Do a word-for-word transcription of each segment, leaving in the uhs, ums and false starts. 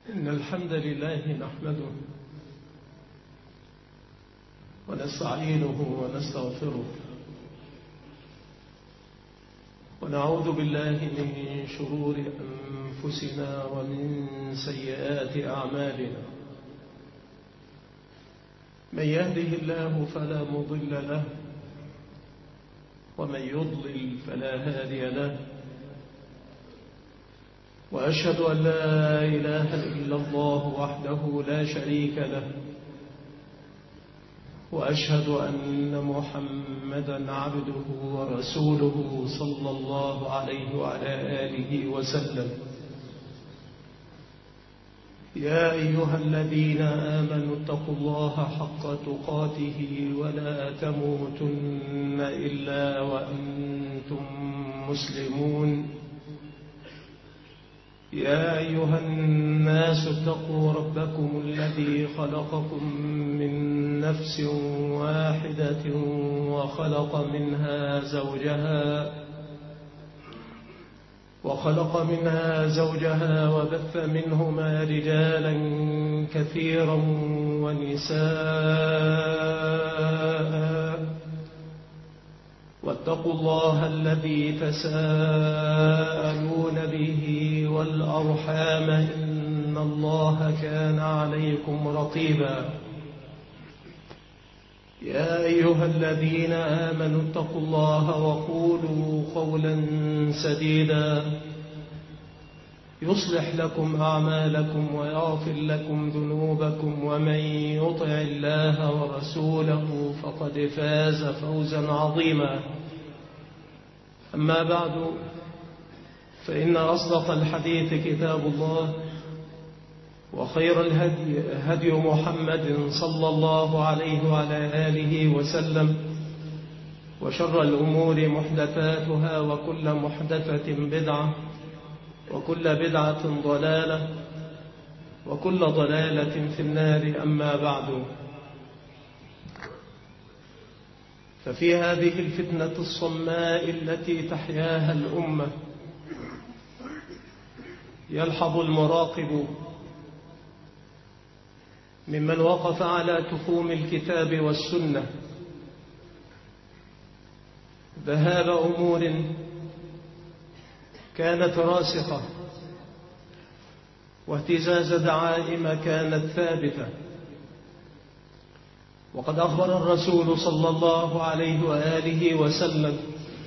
إن الحمد لله نحمده ونستعينه ونستغفره ونعوذ بالله من شرور أنفسنا ومن سيئات أعمالنا. من يهده الله فلا مضل له ومن يضلل فلا هادي له، وأشهد أن لا إله إلا الله وحده لا شريك له، وأشهد أن محمدا عبده ورسوله صلى الله عليه وعلى آله وسلم. يا أيها الذين آمنوا اتقوا الله حق تقاته ولا تموتن إلا وأنتم مسلمون. يا أيها الناس اتقوا ربكم الذي خلقكم من نفس واحدة وخلق منها زوجها وخلق منها زوجها وبث منهما رجالا كثيرا ونساء، واتقوا الله الذي تساءلون به والأرحام إن الله كان عليكم رقيبا. يا أيها الذين آمنوا اتقوا الله وقولوا قولا سديدا يصلح لكم أعمالكم ويغفر لكم ذنوبكم، ومن يطع الله ورسوله فقد فاز فوزا عظيما. أما بعد، فإن أصدق الحديث كتاب الله، وخير الهدي هدي محمد صلى الله عليه وعلى آله وسلم، وشر الأمور محدثاتها، وكل محدثة بدعة، وكل بدعة ضلالة، وكل ضلالة في النار. أما بعد، ففي هذه الفتنة الصماء التي تحياها الأمة يلحظ المراقب ممن وقف على تخوم الكتاب والسنة ذهاب أمور كانت راسخة، واهتزاز دعائم كانت ثابتة. وقد أخبر الرسول صلى الله عليه وآله وسلم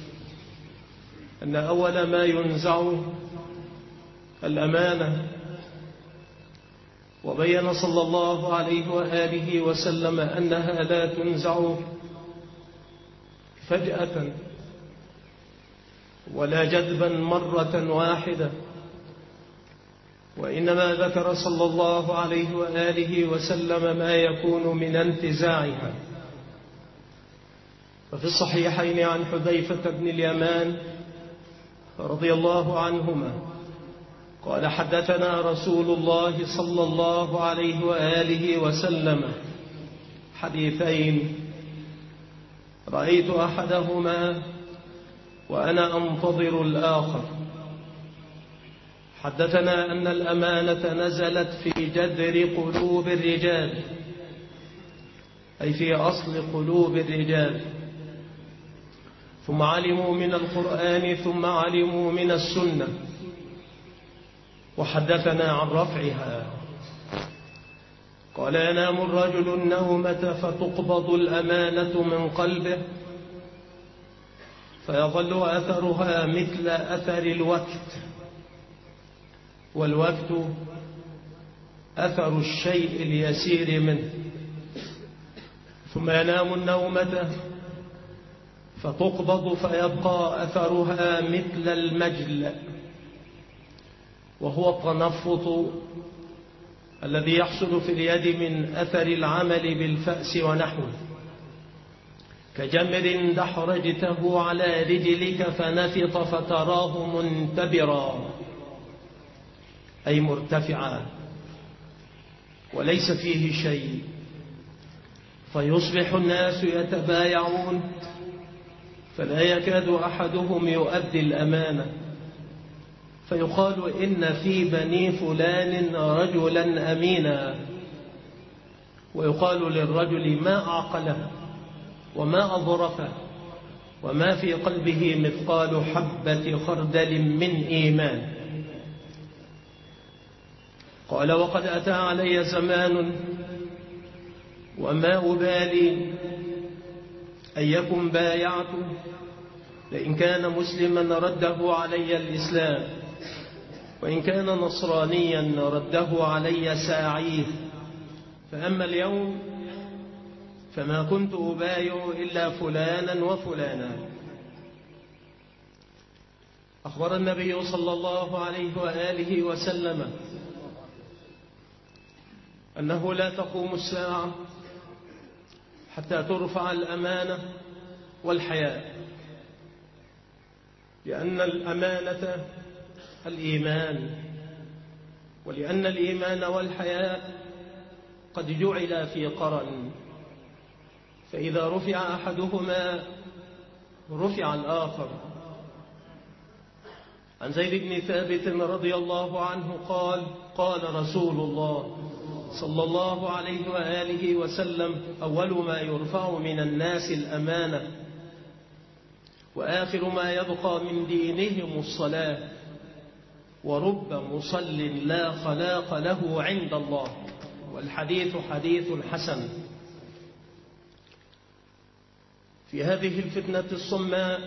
أن أول ما ينزع الأمانة، وبين صلى الله عليه وآله وسلم أنها لا تنزع فجأة ولا جذبا مرة واحدة، وإنما ذكر صلى الله عليه وآله وسلم ما يكون من انتزاعها. ففي الصحيحين عن حذيفة بن اليمان رضي الله عنهما قال: حدثنا رسول الله صلى الله عليه وآله وسلم حديثين رأيت أحدهما وأنا أنتظر الآخر. حدثنا أن الأمانة نزلت في جذر قلوب الرجال، أي في أصل قلوب الرجال، ثم علموا من القرآن، ثم علموا من السنة. وحدثنا عن رفعها قال: ينام الرجل النومة فتقبض الأمانة من قلبه فيظل أثرها مثل أثر الوقت، والوقت أثر الشيء اليسير منه، ثم ينام النومة فتقبض فيبقى أثرها مثل المجل، وهو التنفط الذي يحصل في اليد من أثر العمل بالفأس ونحوه، كجمر دحرجته على رجلك فنفط فتراه منتبرا، أي مرتفعا وليس فيه شيء، فيصبح الناس يتبايعون فلا يكاد أحدهم يؤدي الأمانة، فيقال إن في بني فلان رجلا أمينا، ويقال للرجل ما أعقله وما أظرفه وما في قلبه مثقال حبة خردل من إيمان. قال وقد أتى علي زمان وما أبالي أيكم بايعته، لئن كان مسلما رده علي الإسلام، وإن كان نصرانيا رده علي ساعيه، فأما اليوم فما كنت أبايع إلا فلانا وفلانا. أخبر النبي صلى الله عليه وآله وسلم أنه لا تقوم الساعة حتى ترفع الأمانة والحياء، لأن الأمانة الإيمان، ولأن الإيمان والحياء قد جعل في قرن، فإذا رفع أحدهما رفع الآخر. عن زيد بن ثابت رضي الله عنه قال قال رسول الله صلى الله عليه وآله وسلم: أول ما يرفع من الناس الأمانة، وآخر ما يبقى من دينهم الصلاة، ورب مصل لا خلاق له عند الله. والحديث حديث حسن. في هذه الفتنة الصماء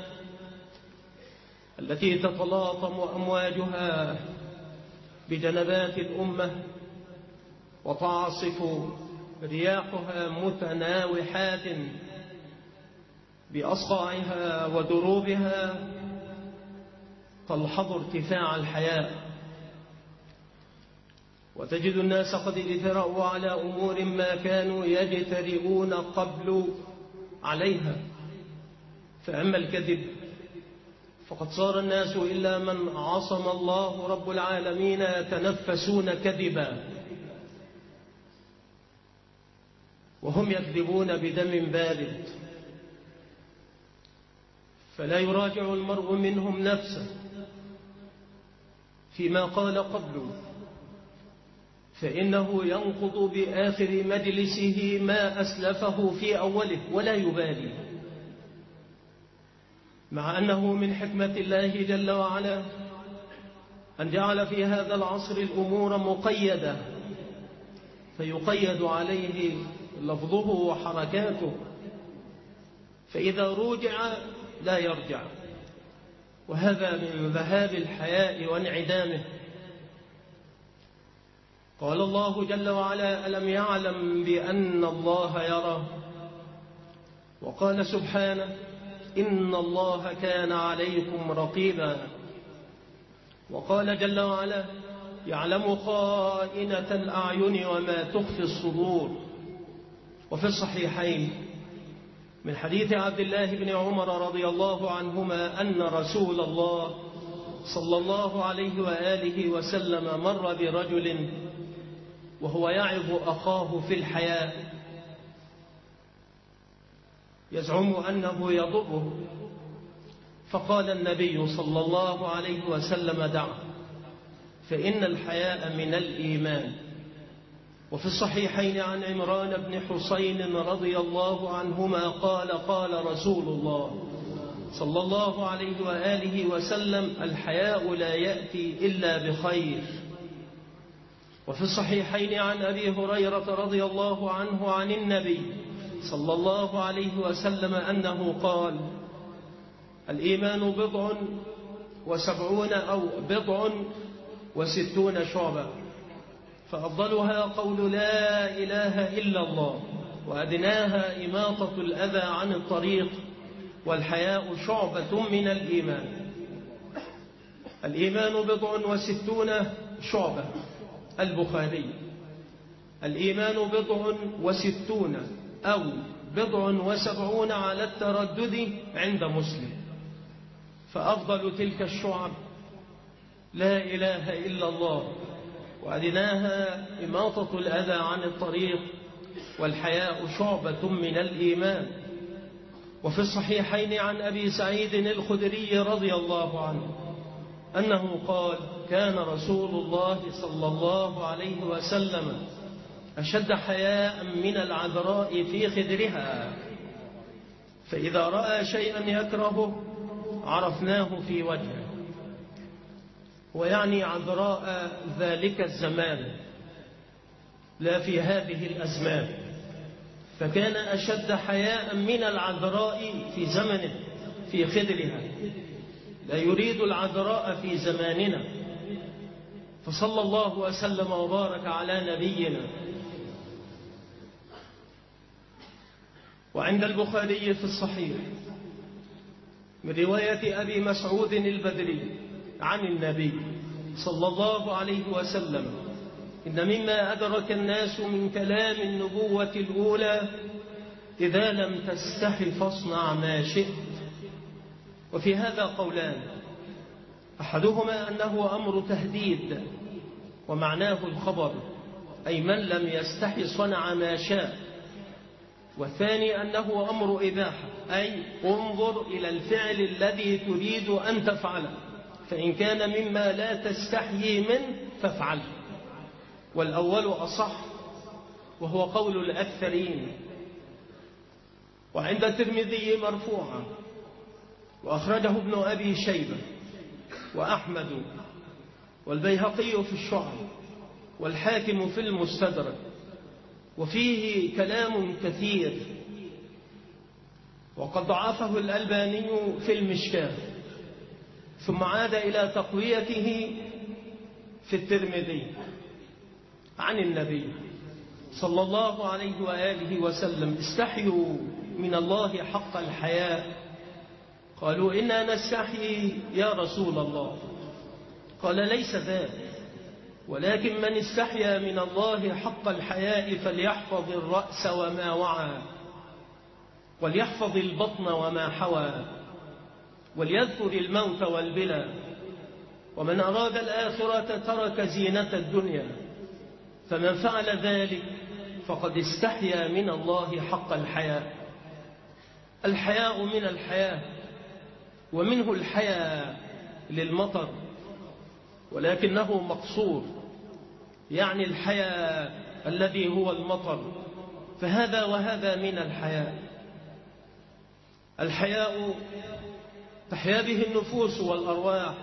التي تتلاطم أمواجها بجنبات الأمة وتعصف رياحها متناوحات بأصقاعها ودروبها، تلحظ ارتفاع الحياء، وتجد الناس قد اجترأوا على أمور ما كانوا يجترئون قبل عليها. فأما الكذب فقد صار الناس إلا من عصم الله رب العالمين يتنفسون كذبا، وهم يكذبون بدم بارد، فلا يراجع المرء منهم نفسه فيما قال قبله، فإنه ينقض بآخر مجلسه ما أسلفه في أوله ولا يبالي، مع أنه من حكمة الله جل وعلا أن جعل في هذا العصر الأمور مقيدة، فيقيد عليه لفظه وحركاته، فإذا رجع لا يرجع، وهذا من ذهاب الحياء وانعدامه. قال الله جل وعلا: ألم يعلم بأن الله يرى؟ وقال سبحانه: إن الله كان عليكم رقيبا. وقال جل وعلا: يعلم خائنة الأعين وما تخفي الصدور. وفي الصحيحين من حديث عبد الله بن عمر رضي الله عنهما أن رسول الله صلى الله عليه وآله وسلم مر برجل وهو يعظ أخاه في الحياء، يزعم أنه يضره، فقال النبي صلى الله عليه وسلم: دعه، فإن الحياء من الإيمان. وفي الصحيحين عن عمران بن حسين رضي الله عنهما قال قال رسول الله صلى الله عليه وآله وسلم: الحياء لا يأتي إلا بخير. وفي الصحيحين عن أبي هريرة رضي الله عنه عن النبي صلى الله عليه وسلم أنه قال: الإيمان بضع وسبعون أو بضع وستون شعبة، فأفضلها قول لا إله إلا الله، وأدناها إماطة الأذى عن الطريق، والحياء شعبة من الإيمان. الإيمان بضع وستون شعبة، البخاري. الإيمان بضع وستون أو بضع وسبعون على التردد عند مسلم، فأفضل تلك الشعب لا إله إلا الله، وأدناها إماطة الأذى عن الطريق، والحياء شعبة من الإيمان. وفي الصحيحين عن أبي سعيد الخدري رضي الله عنه أنه قال: كان رسول الله صلى الله عليه وسلم أشد حياء من العذراء في خدرها، فإذا رأى شيئا يكرهه عرفناه في وجهه، ويعني عذراء ذلك الزمان لا في هذه الأزمان، فكان أشد حياء من العذراء في زمنه في خدرها، لا يريد العذراء في زماننا. فصلى الله وسلم وبارك على نبينا. وعند البخاري في الصحيح من رواية أبي مسعود البدري عن النبي صلى الله عليه وسلم: إن مما أدرك الناس من كلام النبوة الأولى: إذا لم تستح فاصنع ما شئت. وفي هذا قولان: أحدهما أنه أمر تهديد ومعناه الخبر، أي من لم يستح صنع ما شاء. والثاني أنه أمر إباحة، أي انظر إلى الفعل الذي تريد أن تفعله، فإن كان مما لا تستحيي منه فافعله. والأول أصح وهو قول الأكثرين. وعند الترمذي مرفوعا، وأخرجه ابن أبي شيبة وأحمد والبيهقي في الشعب والحاكم في المستدرك، وفيه كلام كثير، وقد ضعفه الألباني في المشكاة، ثم عاد إلى تقويته في الترمذي عن النبي صلى الله عليه وآله وسلم: استحيوا من الله حق الحياء. قالوا: إنا نستحيي يا رسول الله. قال: ليس ذلك، ولكن من استحيا من الله حق الحياء فليحفظ الرأس وما وعى، وليحفظ البطن وما حوى، وليذكر الموت والبلى، ومن أراد الآخرة ترك زينة الدنيا، فمن فعل ذلك فقد استحيا من الله حق الحياء. الحياء من الحياة، ومنه الحياء للمطر، ولكنه مقصور، يعني الحياء الذي هو المطر، فهذا وهذا من الحياء. الحياء تحيا به النفوس والأرواح،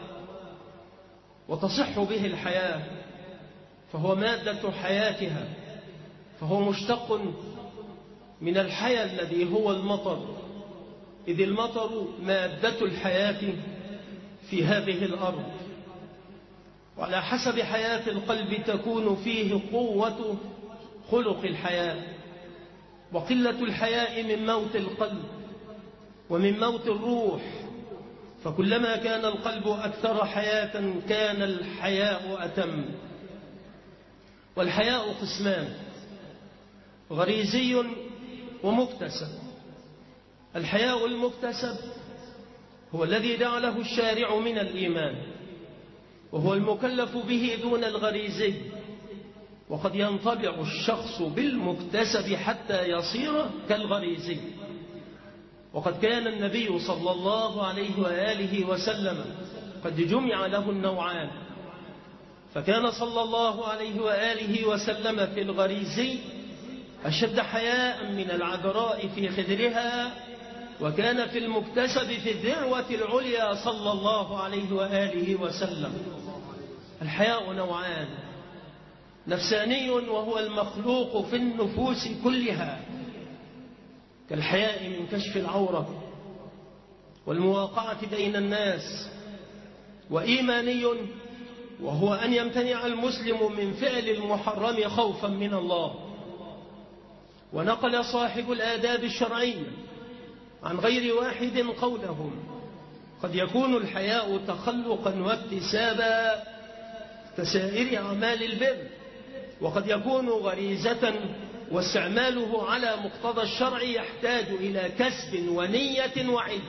وتصح به الحياة، فهو مادة حياتها، فهو مشتق من الحياة الذي هو المطر، إذ المطر مادة الحياة في هذه الأرض. وعلى حسب حياة القلب تكون فيه قوة خلق الحياة، وقلة الحياء من موت القلب ومن موت الروح، فكلما كان القلب أكثر حياة كان الحياء أتم. والحياء قسمان: غريزي ومكتسب. الحياء المكتسب هو الذي جعله الشارع من الإيمان، وهو المكلف به دون الغريزي. وقد ينطبع الشخص بالمكتسب حتى يصير كالغريزي. وقد كان النبي صلى الله عليه وآله وسلم قد جمع له النوعان، فكان صلى الله عليه وآله وسلم في الغريزي أشد حياء من العذراء في خدرها، وكان في المكتسب في الذروة العليا صلى الله عليه وآله وسلم. الحياء نوعان: نفساني وهو المخلوق في النفوس كلها كالحياء من كشف العورة والمواقعة بين الناس، وإيماني وهو أن يمتنع المسلم من فعل المحرم خوفا من الله. ونقل صاحب الآداب الشرعية عن غير واحد قولهم: قد يكون الحياء تخلقا واكتسابا كسائر أعمال البر، وقد يكون غريزة واستعماله على مقتضى الشرع يحتاج إلى كسب ونية وعلم.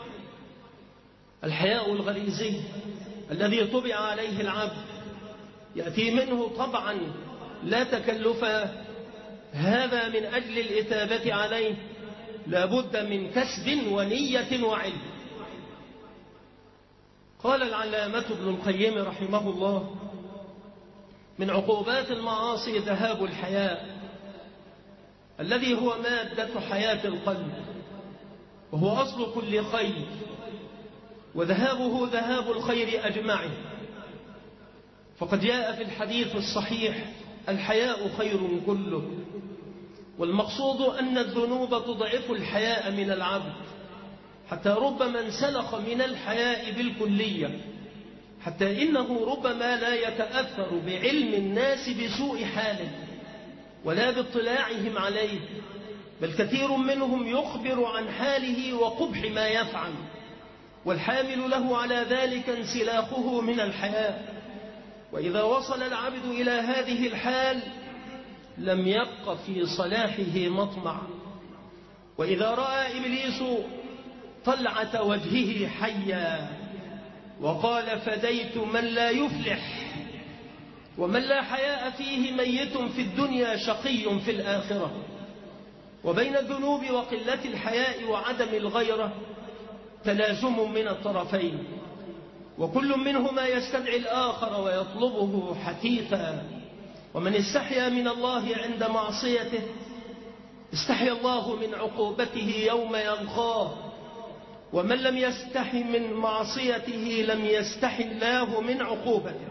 الحياء الغريزي الذي طبع عليه العبد يأتي منه طبعا لا تكلف، هذا من أجل الإثابة عليه لا بد من كسب ونية وعلم. قال العلامة ابن القيم رحمه الله: من عقوبات المعاصي ذهاب الحياء الذي هو مادة حياة القلب، وهو أصل كل خير، وذهابه ذهاب الخير أجمعه. فقد جاء في الحديث الصحيح: الحياء خير كله. والمقصود أن الذنوب تضعف الحياء من العبد، حتى ربما انسلخ من الحياء بالكلية، حتى إنه ربما لا يتأثر بعلم الناس بسوء حاله ولا باطلاعهم عليه، بل كثير منهم يخبر عن حاله وقبح ما يفعل، والحامل له على ذلك انسلاخه من الحياء. وإذا وصل العبد إلى هذه الحال لم يبق في صلاحه مطمع. وإذا رأى إبليس طلعة وجهه حيا وقال: فديت من لا يفلح، ومن لا حياء فيه ميت في الدنيا شقي في الآخرة. وبين الذنوب وقلة الحياء وعدم الغيرة تلازم من الطرفين، وكل منهما يستدعي الآخر ويطلبه حثيثا. ومن استحيا من الله عند معصيته استحيا الله من عقوبته يوم يلقاه، ومن لم يستحي من معصيته لم يستحي الله من عقوبته.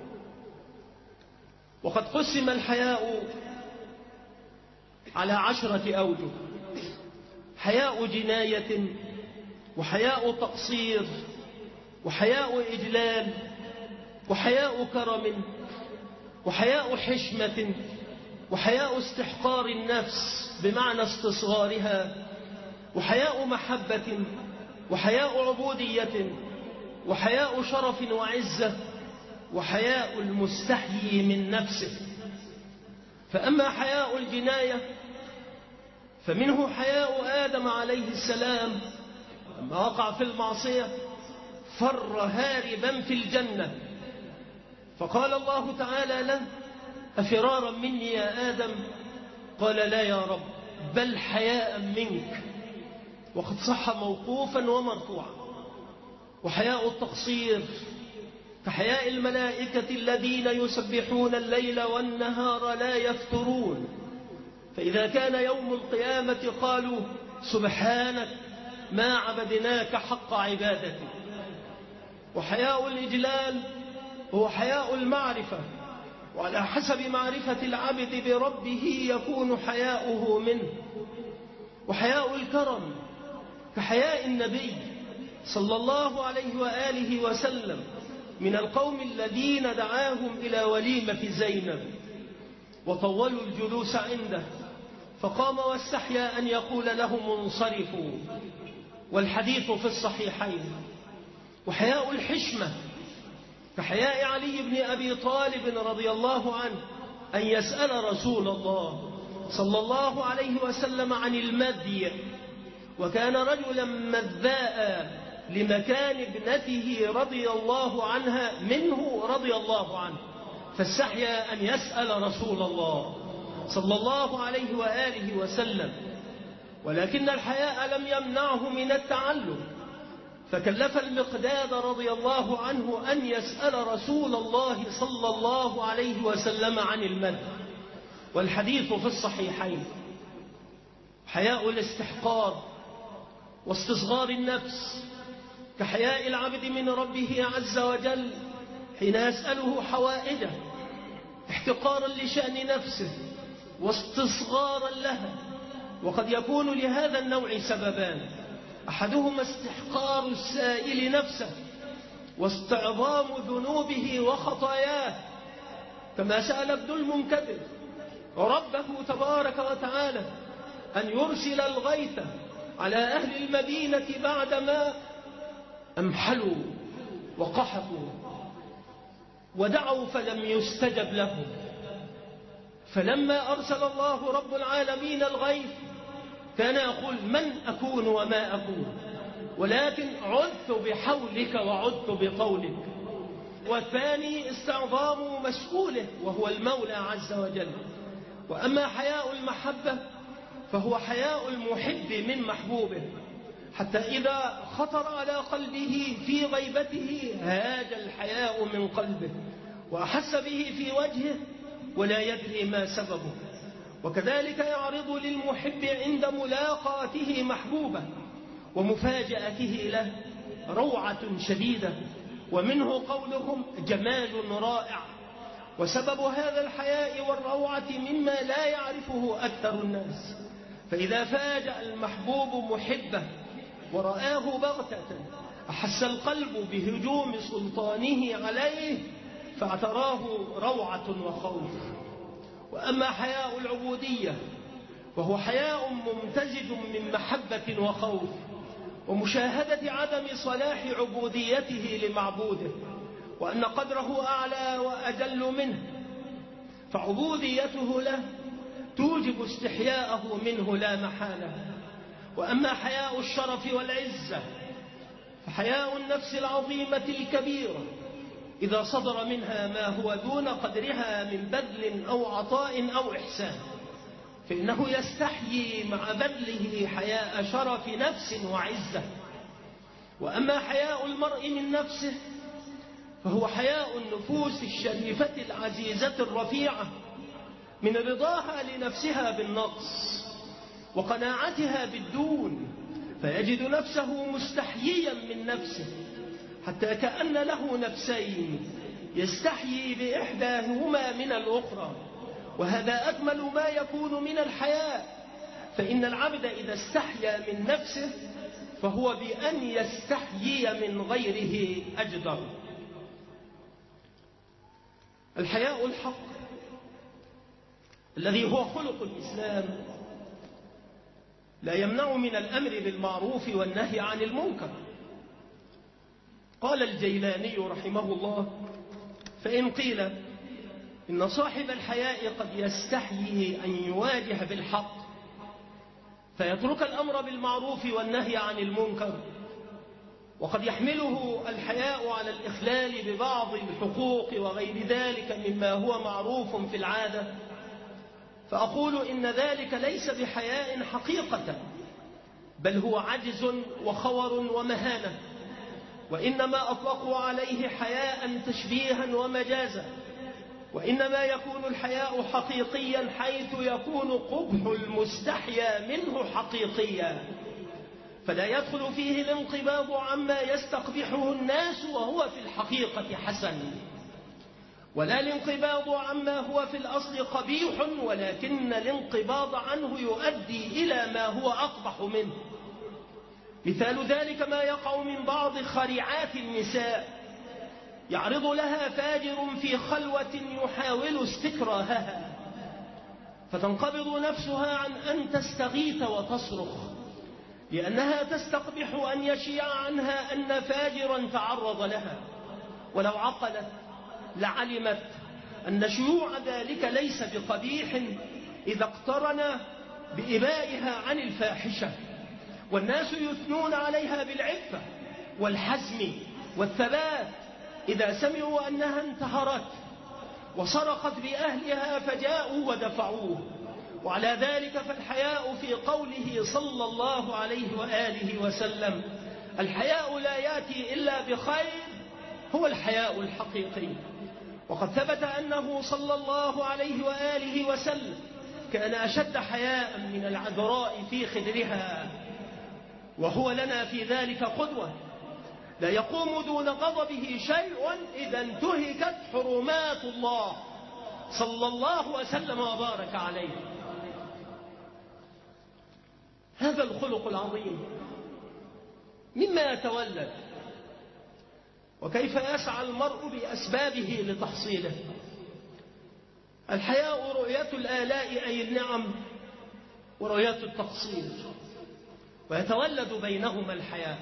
وقد قسم الحياء على عشرة أوجه: حياء جناية، وحياء تقصير، وحياء إجلال، وحياء كرم، وحياء حشمة، وحياء استحقار النفس بمعنى استصغارها، وحياء محبة، وحياء عبودية، وحياء شرف وعزة، وحياء المستحيي من نفسه. فأما حياء الجناية فمنه حياء آدم عليه السلام لما وقع في المعصية فر هاربا في الجنة، فقال الله تعالى له: أفرارا مني يا آدم؟ قال: لا يا رب، بل حياء منك. وقد صح موقوفا ومرفوعا. وحياء التقصير كحياء الملائكة الذين يسبحون الليل والنهار لا يفترون، فإذا كان يوم القيامة قالوا: سبحانك ما عبدناك حق عبادتك. وحياء الإجلال هو حياء المعرفة، وعلى حسب معرفة العبد بربه يكون حياؤه منه. وحياء الكرم كحياء النبي صلى الله عليه وآله وسلم من القوم الذين دعاهم إلى وليمة زينب وطولوا الجلوس عنده، فقام واستحيا أن يقول لهم: انصرفوا، والحديث في الصحيحين. وحياء الحشمة كحياء علي بن أبي طالب رضي الله عنه أن يسأل رسول الله صلى الله عليه وسلم عن المذي، وكان رجلا مذاء لمكان ابنته رضي الله عنها منه رضي الله عنه، فاستحيا أن يسأل رسول الله صلى الله عليه وآله وسلم. ولكن الحياء لم يمنعه من التعلم، فكلف المقداد رضي الله عنه أن يسأل رسول الله صلى الله عليه وسلم عن المذي، والحديث في الصحيحين. حياء الاستحقار واستصغار النفس كحياء العبد من ربه عز وجل حين يسأله حوائجه احتقارا لشأن نفسه واستصغارا لها. وقد يكون لهذا النوع سببان: أحدهما استحقار السائل نفسه واستعظام ذنوبه وخطاياه، كما سأل ابن المنكدر ربه تبارك وتعالى أن يرسل الغيث على أهل المدينة بعدما أمحلوا وقحطوا ودعوا فلم يستجب لهم. فلما أرسل الله رب العالمين الغيث كان يقول: من أكون وما أكون، ولكن عدت بحولك وعدت بطولك. والثاني استعظام مسؤوله وهو المولى عز وجل. وأما حياء المحبة فهو حياء المحب من محبوبه، حتى إذا خطر على قلبه في غيبته هاج الحياء من قلبه وأحس به في وجهه ولا يدري ما سببه. وكذلك يعرض للمحب عند ملاقاته محبوبه ومفاجأته له روعة شديدة، ومنه قولهم جمال رائع. وسبب هذا الحياء والروعة مما لا يعرفه أكثر الناس، فإذا فاجأ المحبوب محبه ورآه بغتة أحس القلب بهجوم سلطانه عليه فاعتراه روعة وخوف. وأما حياء العبودية وهو حياء ممتزج من محبة وخوف ومشاهدة عدم صلاح عبوديته لمعبوده وأن قدره أعلى وأجل منه، فعبوديته له توجب استحياءه منه لا محالة. وأما حياء الشرف والعزة فحياء النفس العظيمة الكبيرة إذا صدر منها ما هو دون قدرها من بذل أو عطاء أو إحسان، فإنه يستحيي مع بذله حياء شرف نفس وعزة. وأما حياء المرء من نفسه فهو حياء النفوس الشريفة العزيزة الرفيعة من رضاها لنفسها بالنقص وقناعتها بالدون، فيجد نفسه مستحييا من نفسه حتى كأن له نفسين يستحيي بإحداهما من الأخرى، وهذا أكمل ما يكون من الحياء. فإن العبد إذا استحيا من نفسه فهو بأن يستحيي من غيره أجدر. الحياء الحق الذي هو خلق الإسلام لا يمنع من الأمر بالمعروف والنهي عن المنكر. قال الجيلاني رحمه الله: فإن قيل إن صاحب الحياء قد يستحيي أن يواجه بالحق فيترك الأمر بالمعروف والنهي عن المنكر، وقد يحمله الحياء على الإخلال ببعض الحقوق وغير ذلك مما هو معروف في العادة، فأقول إن ذلك ليس بحياء حقيقة، بل هو عجز وخور ومهانة، وإنما أطلقوا عليه حياء تشبيها ومجازا. وإنما يكون الحياء حقيقيا حيث يكون قبح المستحيا منه حقيقيا، فلا يدخل فيه الانقباض عما يستقبحه الناس وهو في الحقيقة حسن، ولا الانقباض عما هو في الأصل قبيح، ولكن الانقباض عنه يؤدي إلى ما هو أقبح منه. مثال ذلك ما يقع من بعض خريعات النساء يعرض لها فاجر في خلوة يحاول استكراهها، فتنقبض نفسها عن أن تستغيث وتصرخ، لأنها تستقبح أن يشيع عنها أن فاجرا تعرض لها، ولو عقلت لعلمت أن شيوع ذلك ليس بقبيح إذا اقترن بإبائها عن الفاحشة، والناس يثنون عليها بالعفة والحزم والثبات إذا سمعوا أنها انتهرت وصرخت بأهلها فجاءوا ودفعوه. وعلى ذلك فالحياء في قوله صلى الله عليه وآله وسلم: الحياء لا يأتي إلا بخير، هو الحياء الحقيقي. وقد ثبت أنه صلى الله عليه وآله وسلم كان أشد حياء من العذراء في خدرها، وهو لنا في ذلك قدوة. لا يقوم دون غضبه شيء إذا انتهكت حرمات الله صلى الله وسلم وبارك عليه. هذا الخلق العظيم مما يتولد، وكيف يسعى المرء بأسبابه لتحصيله. الحياء رؤية الآلاء أي النعم ورؤية التقصير، ويتولد بينهما الحياء.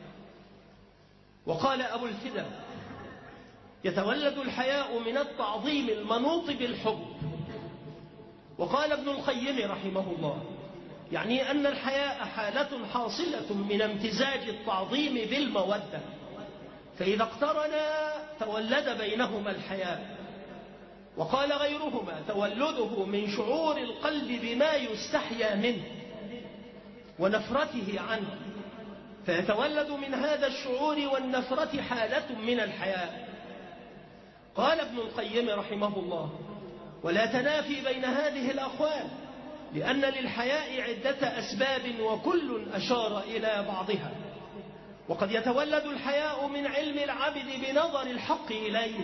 وقال أبو الفدا: يتولد الحياء من التعظيم المنوط بالحب. وقال ابن القيم رحمه الله: يعني أن الحياء حالة حاصلة من امتزاج التعظيم بالمودة، فإذا اقترنا تولد بينهما الحياء. وقال غيرهما: تولده من شعور القلب بما يستحيا منه ونفرته عنه، فيتولد من هذا الشعور والنفرة حالة من الحياء. قال ابن القيم رحمه الله: ولا تنافي بين هذه الأقوال، لأن للحياء عدة أسباب وكل أشار إلى بعضها. وقد يتولد الحياء من علم العبد بنظر الحق إليه،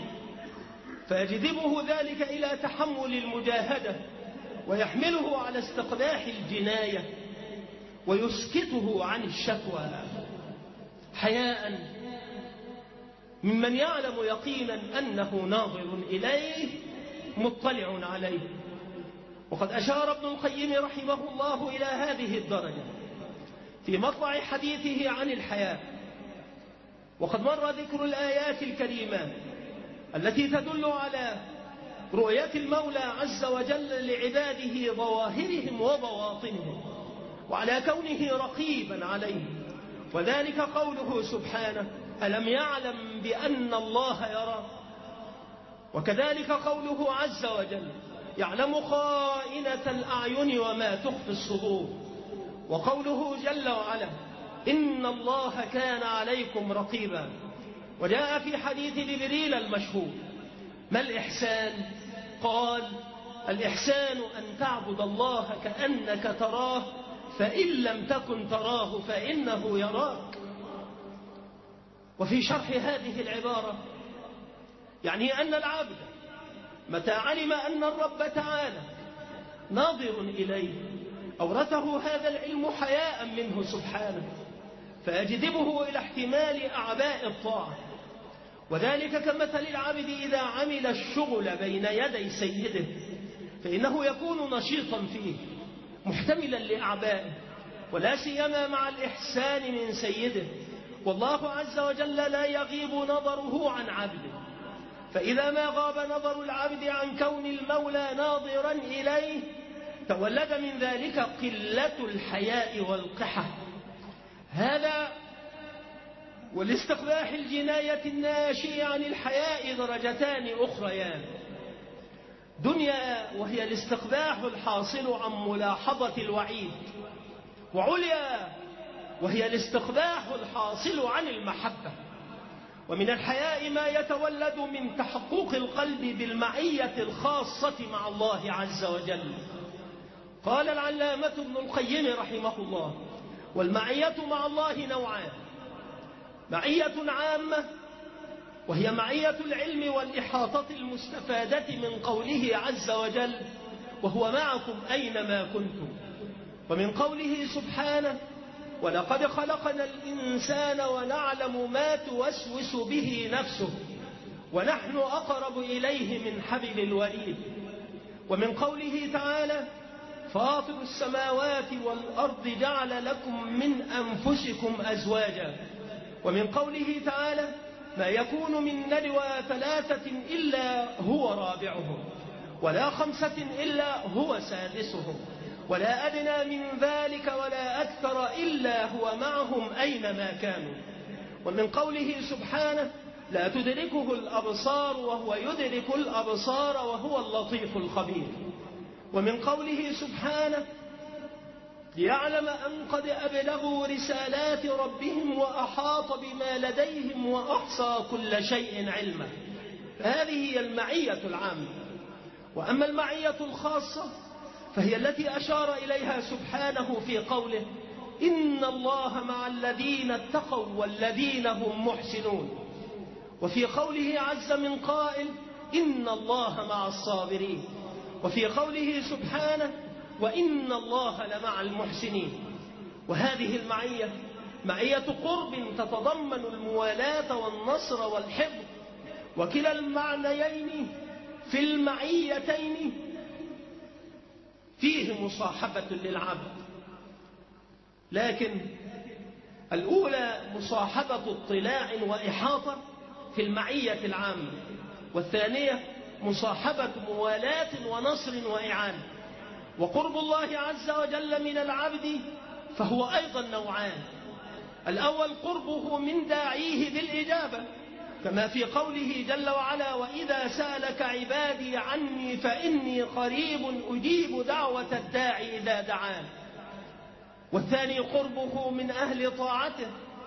فيجذبه ذلك إلى تحمل المجاهدة، ويحمله على استقباح الجناية، ويسكته عن الشكوى، حياء ممن يعلم يقينا أنه ناظر إليه مطلع عليه. وقد أشار ابن القيم رحمه الله إلى هذه الدرجة في مطلع حديثه عن الحياء. وقد مر ذكر الآيات الكريمات التي تدل على رؤية المولى عز وجل لعباده ظواهرهم وبواطنهم، وعلى كونه رقيبا عليهم، وذلك قوله سبحانه: ألم يعلم بأن الله يرى. وكذلك قوله عز وجل: يعلم خائنة الأعين وما تخفي الصدور. وقوله جل وعلا: إن الله كان عليكم رقيبا. وجاء في حديث جبريل المشهور: ما الإحسان؟ قال: الإحسان أن تعبد الله كأنك تراه، فإن لم تكن تراه فإنه يراك. وفي شرح هذه العبارة يعني أن العبد متى علم أن الرب تعالى ناظر إليه أورثه هذا العلم حياء منه سبحانه، فيجذبه إلى احتمال أعباء الطاعة. وذلك كمثل العبد إذا عمل الشغل بين يدي سيده، فإنه يكون نشيطا فيه محتملا لأعبائه، ولا سيما مع الإحسان من سيده. والله عز وجل لا يغيب نظره عن عبده، فإذا ما غاب نظر العبد عن كون المولى ناظرا إليه تولد من ذلك قلة الحياء والقحة. هذا والاستقباح الجناية الناشئ عن الحياء درجتان أخريان: دنيا وهي الاستقباح الحاصل عن ملاحظة الوعيد، وعليا وهي الاستقباح الحاصل عن المحبة. ومن الحياء ما يتولد من تحقق القلب بالمعية الخاصة مع الله عز وجل. قال العلامة ابن القيم رحمه الله: والمعية مع الله نوعان: معية عامة وهي معية العلم والإحاطة المستفادة من قوله عز وجل: وهو معكم أينما كنتم. ومن قوله سبحانه: ولقد خلقنا الإنسان ونعلم ما توسوس به نفسه ونحن أقرب إليه من حبل الوريد. ومن قوله تعالى: فاطر السماوات والأرض جعل لكم من أنفسكم أزواجا. ومن قوله تعالى: ما يكون من نجوى ثلاثة إلا هو رابعهم ولا خمسة إلا هو سادسهم ولا أدنى من ذلك ولا أكثر إلا هو معهم أينما كانوا. ومن قوله سبحانه: لا تدركه الأبصار وهو يدرك الأبصار وهو اللطيف الخبير. ومن قوله سبحانه: ليعلم أن قد أبلغوا رسالات ربهم وأحاط بما لديهم وأحصى كل شيء علما. هذه هي المعية العامة. وأما المعية الخاصة فهي التي أشار إليها سبحانه في قوله: إن الله مع الذين اتقوا والذين هم محسنون. وفي قوله عز من قائل: إن الله مع الصابرين. وفي قوله سبحانه: وإن الله لمع المحسنين. وهذه المعية معية قرب تتضمن الموالاة والنصر والحفظ، وكلا المعنيين في المعيتين فيه مصاحبة للعبد، لكن الأولى مصاحبة اطلاع وإحاطة في المعية العامة، والثانية مصاحبة موالاة ونصر وإعانة. وقرب الله عز وجل من العبد فهو أيضا نوعان: الأول قربه من داعيه بالإجابة، كما في قوله جل وعلا: وإذا سألك عبادي عني فإني قريب أجيب دعوة الداعي إذا دعان. والثاني قربه من أهل طاعته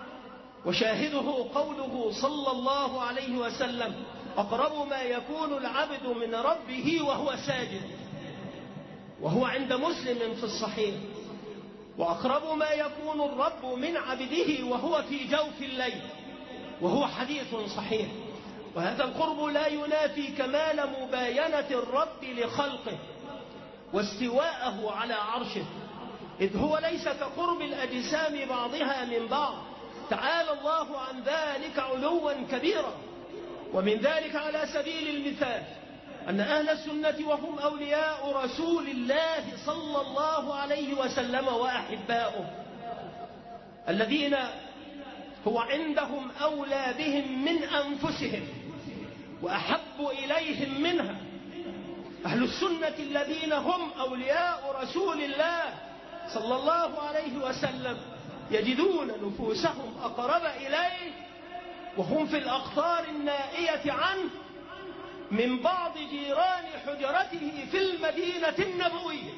وشاهده قوله صلى الله عليه وسلم: أقرب ما يكون العبد من ربه وهو ساجد، وهو عند مسلم في الصحيح. وأقرب ما يكون الرب من عبده وهو في جوف الليل، وهو حديث صحيح. وهذا القرب لا ينافي كمال مباينة الرب لخلقه واستواءه على عرشه، إذ هو ليس كقرب الأجسام بعضها من بعض، تعالى الله عن ذلك علوا كبيرا. ومن ذلك على سبيل المثال أن أهل السنة وهم أولياء رسول الله صلى الله عليه وسلم وأحباؤه الذين هو عندهم أولى بهم من أنفسهم وأحب إليهم منها، أهل السنة الذين هم أولياء رسول الله صلى الله عليه وسلم يجدون نفوسهم أقرب إليه وهم في الأقطار النائية عنه من بعض جيران حجرته في المدينة النبوية.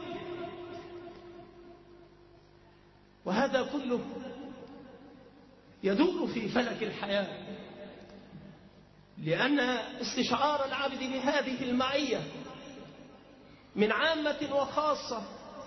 وهذا كله يدور في فلك الحياة، لأن استشعار العبد بهذه المعية من عامة وخاصة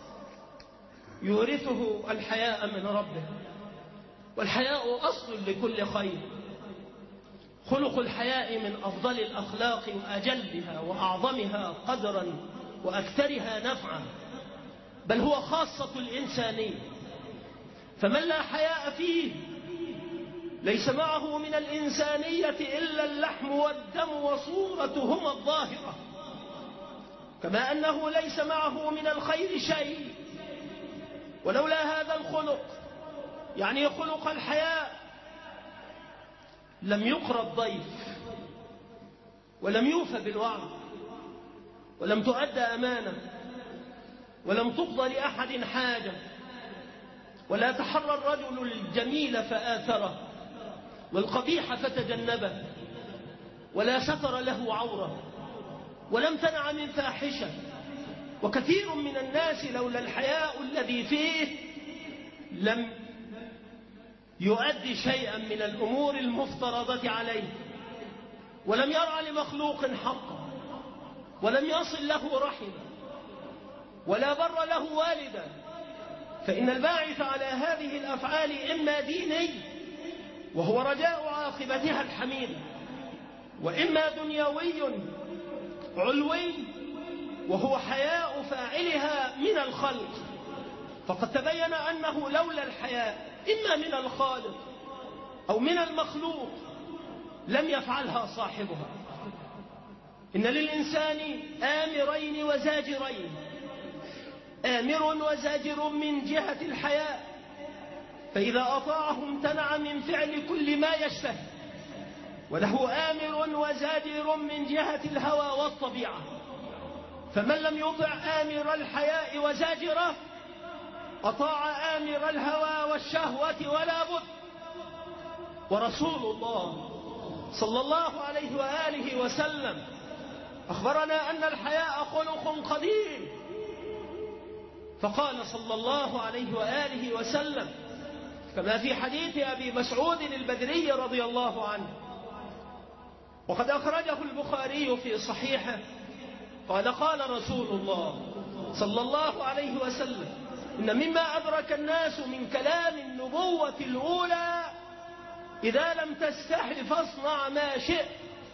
يورثه الحياء من ربه. والحياء أصل لكل خير، خلق الحياء من أفضل الأخلاق وأجلها وأعظمها قدرا وأكثرها نفعا، بل هو خاصة الإنسانية. فمن لا حياء فيه ليس معه من الإنسانية إلا اللحم والدم وصورتهما الظاهرة، كما أنه ليس معه من الخير شيء. ولولا هذا الخلق، يعني خلق الحياء، لم يقرأ الضيف، ولم يوفى بالوعد، ولم تؤدى أمانة، ولم تقضى لأحد حاجة، ولا تحرى الرجل الجميل فآثره والقبيح فتجنبه، ولا ستر له عورة، ولم تنع من فاحشة. وكثير من الناس لولا الحياء الذي فيه لم يؤدي شيئا من الأمور المفترضة عليه، ولم يرعى لمخلوق حقا، ولم يصل له رحما، ولا بر له والدا. فإن الباعث على هذه الأفعال إما ديني وهو رجاء عاقبتها الحميدة، وإما دنيوي علوي وهو حياء فاعلها من الخلق. فقد تبين أنه لولا الحياء إما من الخالق أو من المخلوق لم يفعلها صاحبها. إن للإنسان آمرين وزاجرين، آمر وزاجر من جهة الحياء، فإذا أطاعه امتنع من فعل كل ما يشتهي، وله آمر وزاجر من جهة الهوى والطبيعة، فمن لم يطع آمر الحياء وزاجره أطاع آمر الهوى والشهوة ولا بد. ورسول الله صلى الله عليه وآله وسلم أخبرنا أن الحياء خلق قديم، فقال صلى الله عليه وآله وسلم كما في حديث أبي مسعود البدري رضي الله عنه، وقد أخرجه البخاري في صحيحه، قال قال رسول الله صلى الله عليه وسلم: إن مما أدرك الناس من كلام النبوة الأولى إذا لم تستحي فاصنع ما شئت،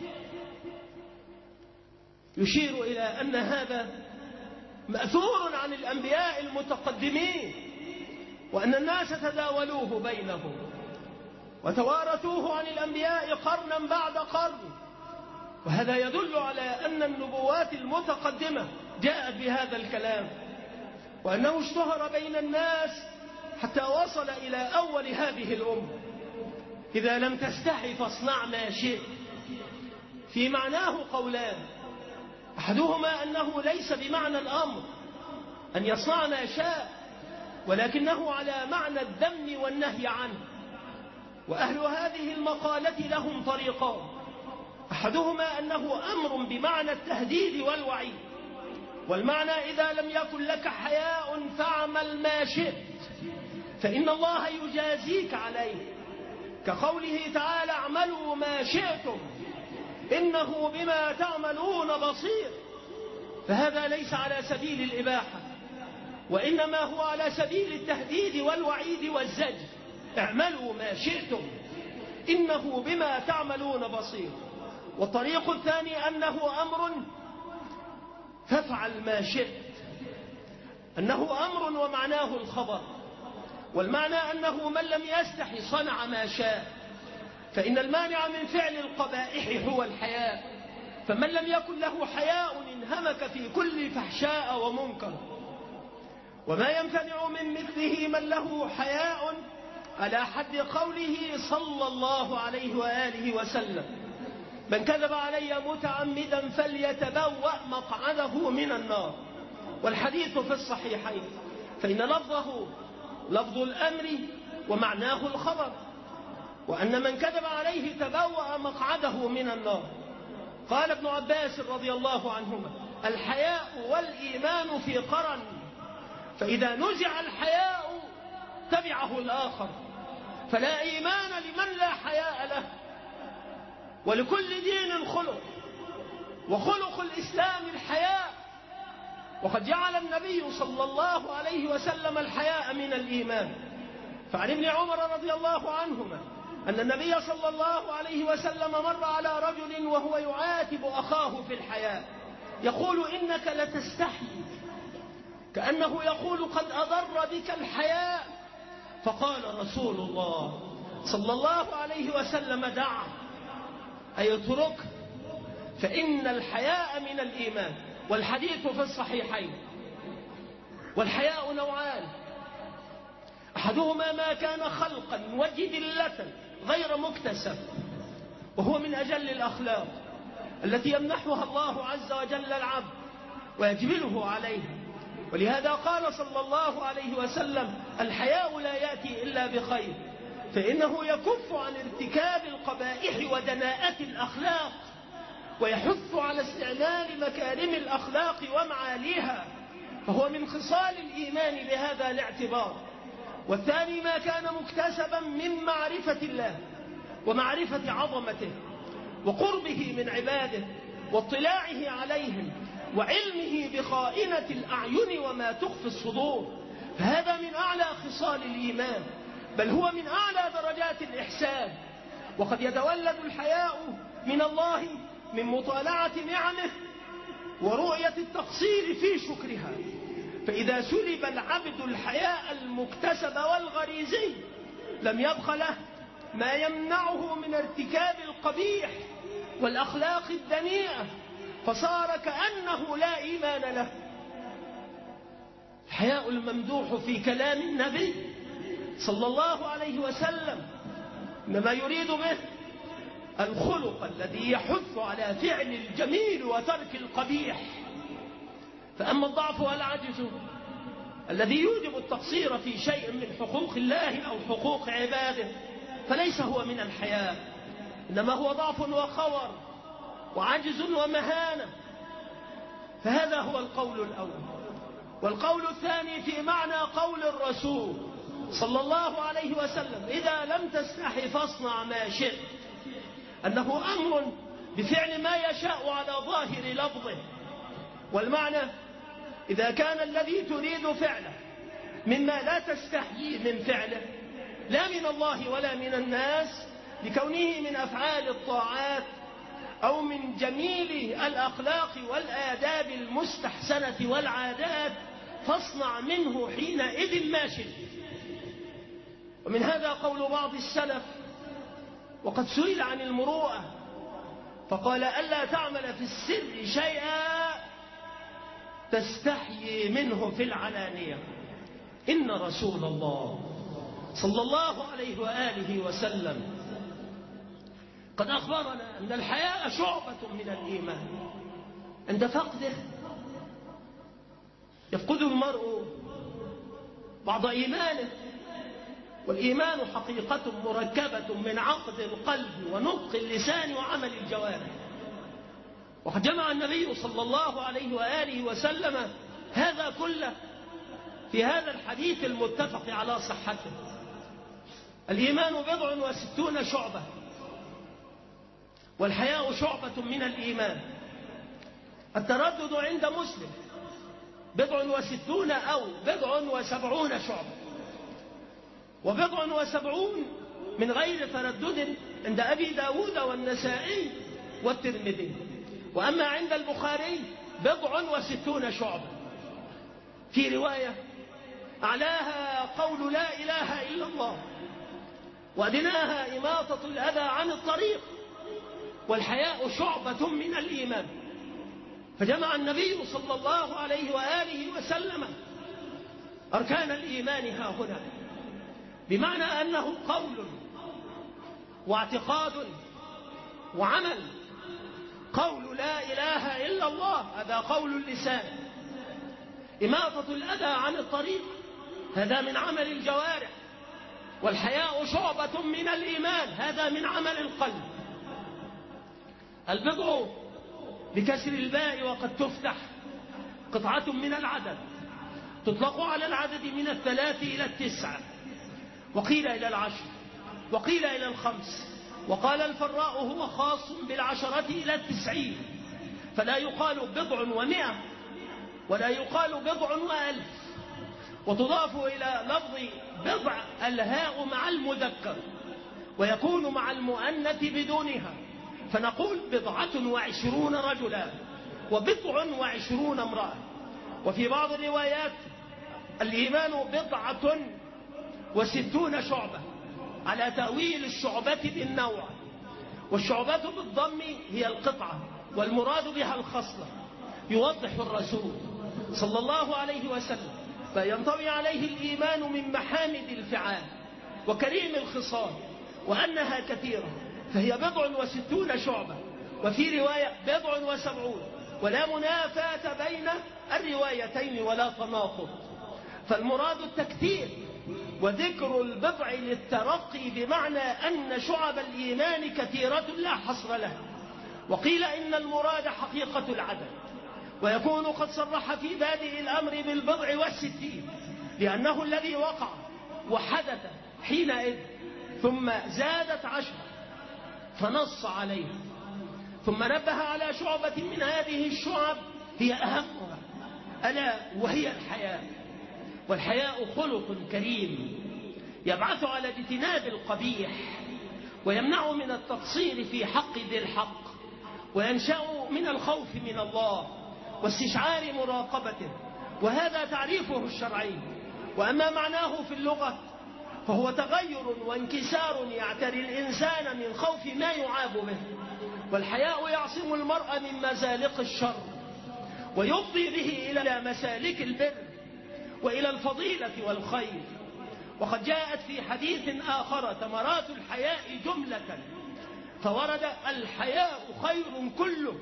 يشير إلى أن هذا مأثور عن الأنبياء المتقدمين، وأن الناس تداولوه بينهم وتوارثوه عن الأنبياء قرنا بعد قرن. وهذا يدل على أن النبوات المتقدمة جاءت بهذا الكلام، وأنه اشتهر بين الناس حتى وصل إلى أول هذه الأمة: إذا لم تستحي فاصنع ما شئت. في معناه قولان، أحدهما أنه ليس بمعنى الأمر أن يصنع ما شاء، ولكنه على معنى الذم والنهي عنه. وأهل هذه المقالة لهم طريقان، أحدهما أنه أمر بمعنى التهديد والوعيد، والمعنى إذا لم يكن لك حياء فاعمل ما شئت فإن الله يجازيك عليه. كقوله تعالى اعملوا ما شئتم إنه بما تعملون بصير، فهذا ليس على سبيل الإباحة، وإنما هو على سبيل التهديد والوعيد والزجر. اعملوا ما شئتم إنه بما تعملون بصير. والطريق الثاني أنه أمر فافعل ما شئت، أنه أمر ومعناه الخبر، والمعنى أنه من لم يستحي صنع ما شاء، فإن المانع من فعل القبائح هو الحياء، فمن لم يكن له حياء انهمك في كل فحشاء ومنكر. وما يمتنع من مثله من له حياء على حد قوله صلى الله عليه وآله وسلم من كذب علي متعمدا فليتبوأ مقعده من النار، والحديث في الصحيحين، فإن لفظه لفظ الأمر ومعناه الخبر، وأن من كذب عليه تبوأ مقعده من النار. قال ابن عباس رضي الله عنهما الحياء والإيمان في قرن، فإذا نزع الحياء تبعه الآخر، فلا إيمان لمن لا حياء له. ولكل دين خلق، وخلق الإسلام الحياء، وقد جعل النبي صلى الله عليه وسلم الحياء من الإيمان. فعن ابن عمر رضي الله عنهما أن النبي صلى الله عليه وسلم مر على رجل وهو يعاتب أخاه في الحياء يقول إنك لتستحي، كأنه يقول قد أضر بك الحياء، فقال رسول الله صلى الله عليه وسلم دعه، أي اترك، فإن الحياء من الإيمان. والحديث في الصحيحين. والحياء نوعان، أحدهما ما كان خلقا وجبلة غير مكتسب، وهو من أجل الأخلاق التي يمنحها الله عز وجل العبد ويجبله عليها. ولهذا قال صلى الله عليه وسلم الحياء لا يأتي إلا بخير، فإنه يكف عن ارتكاب القبائح ودناءة الأخلاق، ويحث على استعمال مكارم الأخلاق ومعاليها، فهو من خصال الإيمان بهذا الاعتبار. والثاني ما كان مكتسبا من معرفة الله ومعرفة عظمته وقربه من عباده واطلاعه عليهم وعلمه بخائنة الأعين وما تخفي الصدور، فهذا من أعلى خصال الإيمان، بل هو من أعلى درجات الإحسان. وقد يتولد الحياء من الله من مطالعة نعمه ورؤية التقصير في شكرها، فإذا سلب العبد الحياء المكتسب والغريزي لم يبق له ما يمنعه من ارتكاب القبيح والأخلاق الدنيئة، فصار كأنه لا إيمان له. الحياء الممدوح في كلام النبي صلى الله عليه وسلم إنما يريد به الخلق الذي يحث على فعل الجميل وترك القبيح. فأما الضعف والعجز الذي يوجب التقصير في شيء من حقوق الله أو حقوق عباده فليس هو من الحياء، إنما هو ضعف وخور وعجز ومهانة، فهذا هو القول الأول. والقول الثاني في معنى قول الرسول صلى الله عليه وسلم إذا لم تستحي فاصنع ما شئت، أنه أمر بفعل ما يشاء على ظاهر لفظه. والمعنى إذا كان الذي تريد فعله مما لا تستحيي من فعله لا من الله ولا من الناس لكونه من أفعال الطاعات أو من جميل الأخلاق والآداب المستحسنة والعادات، فاصنع منه حينئذ ما شئت. ومن هذا قول بعض السلف وقد سئل عن المروءة فقال ألا تعمل في السر شيئا تستحيي منه في العلانية. إن رسول الله صلى الله عليه وآله وسلم قد أخبرنا أن الحياء شعبة من الإيمان، عند فقده يفقد المرء بعض إيمانه، والإيمان حقيقة مركبة من عقد القلب ونطق اللسان وعمل الجوارح. وقد جمع النبي صلى الله عليه وآله وسلم هذا كله في هذا الحديث المتفق على صحته. الإيمان بضع وستون شعبة، والحياء شعبة من الإيمان. التردد عند مسلم بضع وستون أو بضع وسبعون شعبة، وبضع وسبعون من غير تردد عند أبي داود والنسائي والترمذي. وأما عند البخاري بضع وستون شعبة. في رواية أعلاها قول لا إله إلا الله، وأدناها إماطة الأذى عن الطريق، والحياء شعبة من الإيمان. فجمع النبي صلى الله عليه وآله وسلم أركان الإيمان ها هنا، بمعنى أنه قول واعتقاد وعمل. قول لا إله إلا الله هذا قول اللسان، إماطة الأذى عن الطريق هذا من عمل الجوارح، والحياء شعبة من الإيمان هذا من عمل القلب. البضع بكسر الباء وقد تفتح قطعة من العدد، تطلق على العدد من الثلاث إلى التسعة، وقيل إلى العشر، وقيل إلى الخمس، وقال الفراء هو خاص بالعشرة إلى التسعين، فلا يقال بضع ومئة ولا يقال بضع وألف. وتضاف إلى لفظ بضع الهاء مع المذكر، ويكون مع المؤنث بدونها، فنقول بضعة وعشرون رجلا وبضع وعشرون امرأة. وفي بعض الروايات الإيمان بضعة وستون شعبة، على تأويل الشعبة بالنوع، والشعبة بالضم هي القطعة والمراد بها الخصلة. يوضح الرسول صلى الله عليه وسلم فينطوي عليه الإيمان من محامد الفعال وكريم الخصال، وأنها كثيرة، فهي بضع وستون شعبة، وفي رواية بضع وسبعون، ولا منافاة بين الروايتين ولا تناقض. فالمراد التكثير وذكر البضع للترقي، بمعنى أن شعب الإيمان كثيرة لا حصر لها. وقيل إن المراد حقيقة العدد، ويكون قد صرح في بادئ الأمر بالبضع والستين، لأنه الذي وقع وحدث حينئذ، ثم زادت عشر فنص عليها، ثم نبه على شعبة من هذه الشعب هي أهمها، ألا وهي الحياء. والحياء خلق كريم يبعث على اجتناب القبيح، ويمنع من التقصير في حق ذي الحق، وينشأ من الخوف من الله واستشعار مراقبته، وهذا تعريفه الشرعي. وأما معناه في اللغة فهو تغير وانكسار يعتري الإنسان من خوف ما يعاب به. والحياء يعصم المرء من مزالق الشر، ويفضي به إلى مسالك البر وإلى الفضيلة والخير. وقد جاءت في حديث آخر ثمرات الحياء جملة، فورد الحياء خير كله،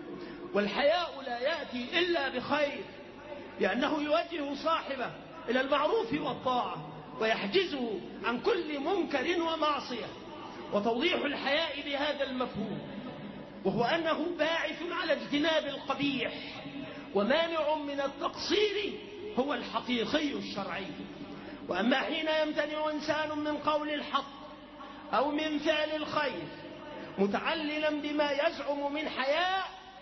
والحياء لا يأتي إلا بخير، لأنه يوجه صاحبه إلى المعروف والطاعة، ويحجزه عن كل منكر ومعصية. وتوضيح الحياء بهذا المفهوم وهو أنه باعث على اجتناب القبيح ومانع من التقصير هو الحقيقي الشرعي. وأما حين يمتنع إنسان من قول الحق أو من فعل الخير متعللا بما يزعم من حياء،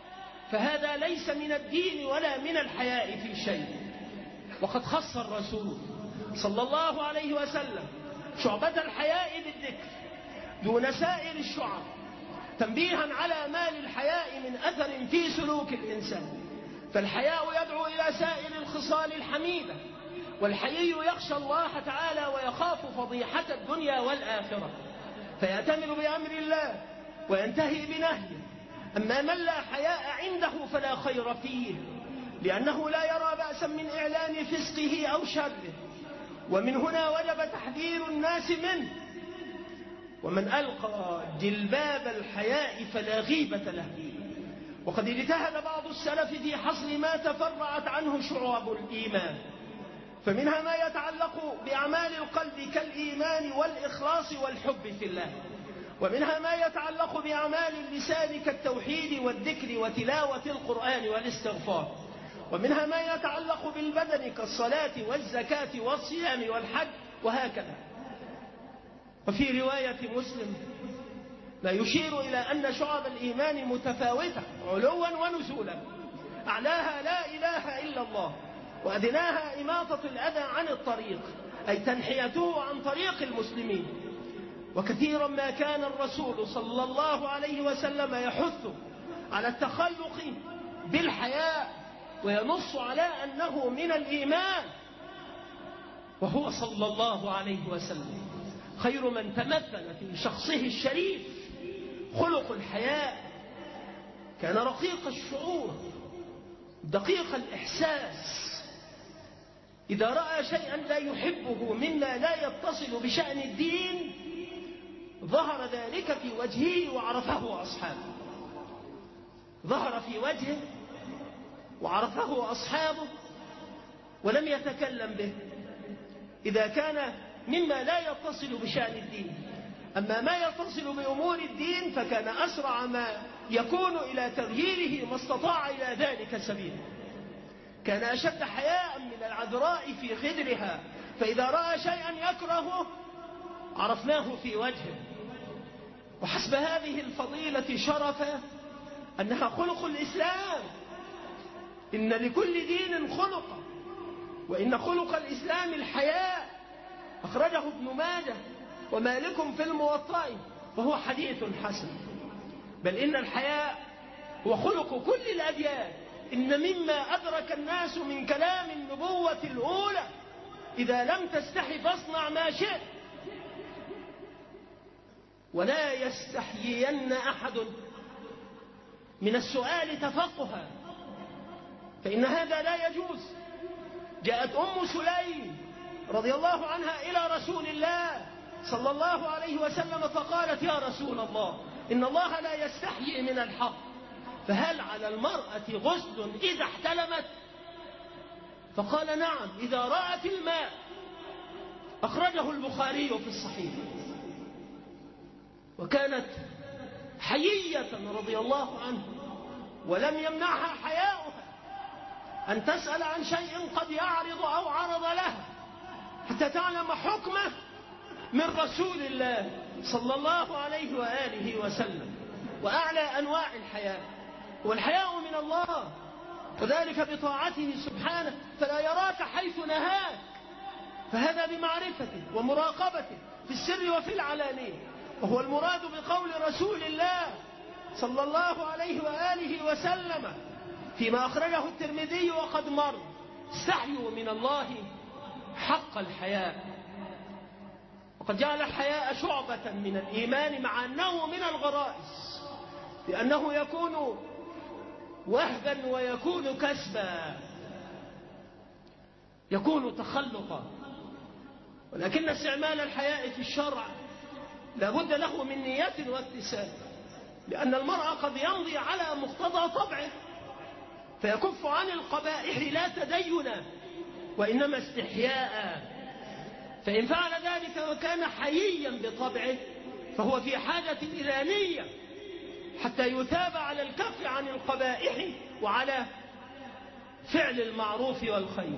فهذا ليس من الدين ولا من الحياء في شيء. وقد خص الرسول صلى الله عليه وسلم شعبة الحياء بالذكر دون سائر الشعب، تنبيها على ما للحياء من أثر في سلوك الإنسان. فالحياء يدعو إلى سائر الخصال الحميدة، والحيي يخشى الله تعالى ويخاف فضيحة الدنيا والآخرة، فيأتمر بأمر الله وينتهي بنهيه. أما من لا حياء عنده فلا خير فيه، لأنه لا يرى بأسا من إعلان فسقه أو شره، ومن هنا وجب تحذير الناس منه. ومن ألقى جلباب الحياء فلا غيبة له. وقد اجتهد بعض السلف في حصر ما تفرعت عنه شعب الإيمان، فمنها ما يتعلق بأعمال القلب كالإيمان والإخلاص والحب في الله، ومنها ما يتعلق بأعمال اللسان كالتوحيد والذكر وتلاوة القرآن والاستغفار، ومنها ما يتعلق بالبدن كالصلاة والزكاة والصيام والحج، وهكذا. وفي رواية مسلم ما يشير إلى أن شعب الإيمان متفاوتة علوا ونزولا، أعلاها لا إله إلا الله، وأدناها إماطة الأذى عن الطريق، أي تنحيته عن طريق المسلمين. وكثيرا ما كان الرسول صلى الله عليه وسلم يحث على التخلق بالحياء وينص على أنه من الإيمان، وهو صلى الله عليه وسلم خير من تمثل في شخصه الشريف خلق الحياء. كان رقيق الشعور دقيق الإحساس، إذا رأى شيئا لا يحبه مما لا يتصل بشأن الدين ظهر ذلك في وجهه وعرفه أصحابه، ظهر في وجهه وعرفه أصحابه ولم يتكلم به إذا كان مما لا يتصل بشأن الدين. أما ما يتصل بأمور الدين فكان أسرع ما يكون إلى تغييره ما استطاع إلى ذلك سبيلا. كان أشد حياء من العذراء في خدرها، فإذا رأى شيئا يكرهه عرفناه في وجهه. وحسب هذه الفضيلة شرفا أنها خلق الإسلام، إن لكل دين خلقا، وإن خلق الإسلام الحياء. أخرجه ابن ماجه ومالك في الموطأ وهو حديث حسن. بل إن الحياء هو خلق كل الأديان. إن مما أدرك الناس من كلام النبوة الأولى إذا لم تستحي فاصنع ما شئت، ولا يستحيين أحد من السؤال تفقها، فإن هذا لا يجوز. جاءت أم سليم رضي الله عنها إلى رسول الله صلى الله عليه وسلم فقالت: يا رسول الله، إن الله لا يستحيي من الحق، فهل على المرأة غسل إذا احتلمت؟ فقال: نعم، إذا رأت الماء. أخرجه البخاري في الصحيح. وكانت حيية رضي الله عنه، ولم يمنعها حياؤها أن تسأل عن شيء قد يعرض أو عرض لها حتى تعلم حكمه من رسول الله صلى الله عليه وآله وسلم. وأعلى أنواع الحياء والحياء من الله، وذلك بطاعته سبحانه، فلا يراك حيث نهاك، فهذا بمعرفته ومراقبته في السر وفي العلانية. وهو المراد بقول رسول الله صلى الله عليه وآله وسلم فيما أخرجه الترمذي وقد مر: استحيوا من الله حق الحياء. وقد جعل الحياء شعبة من الإيمان مع أنه من الغرائز، لأنه يكون وهبا ويكون كسبا، يكون تخلقا. ولكن استعمال الحياء في الشرع لا بد له من نية واكتساب، لأن المرء قد يمضي على مقتضى طبعه فيكف عن القبائح لا تدينا وإنما استحياء. فإن فعل ذلك وكان حييا بطبعه فهو في حاجة إلى نية حتى يثاب على الكف عن القبائح وعلى فعل المعروف والخير.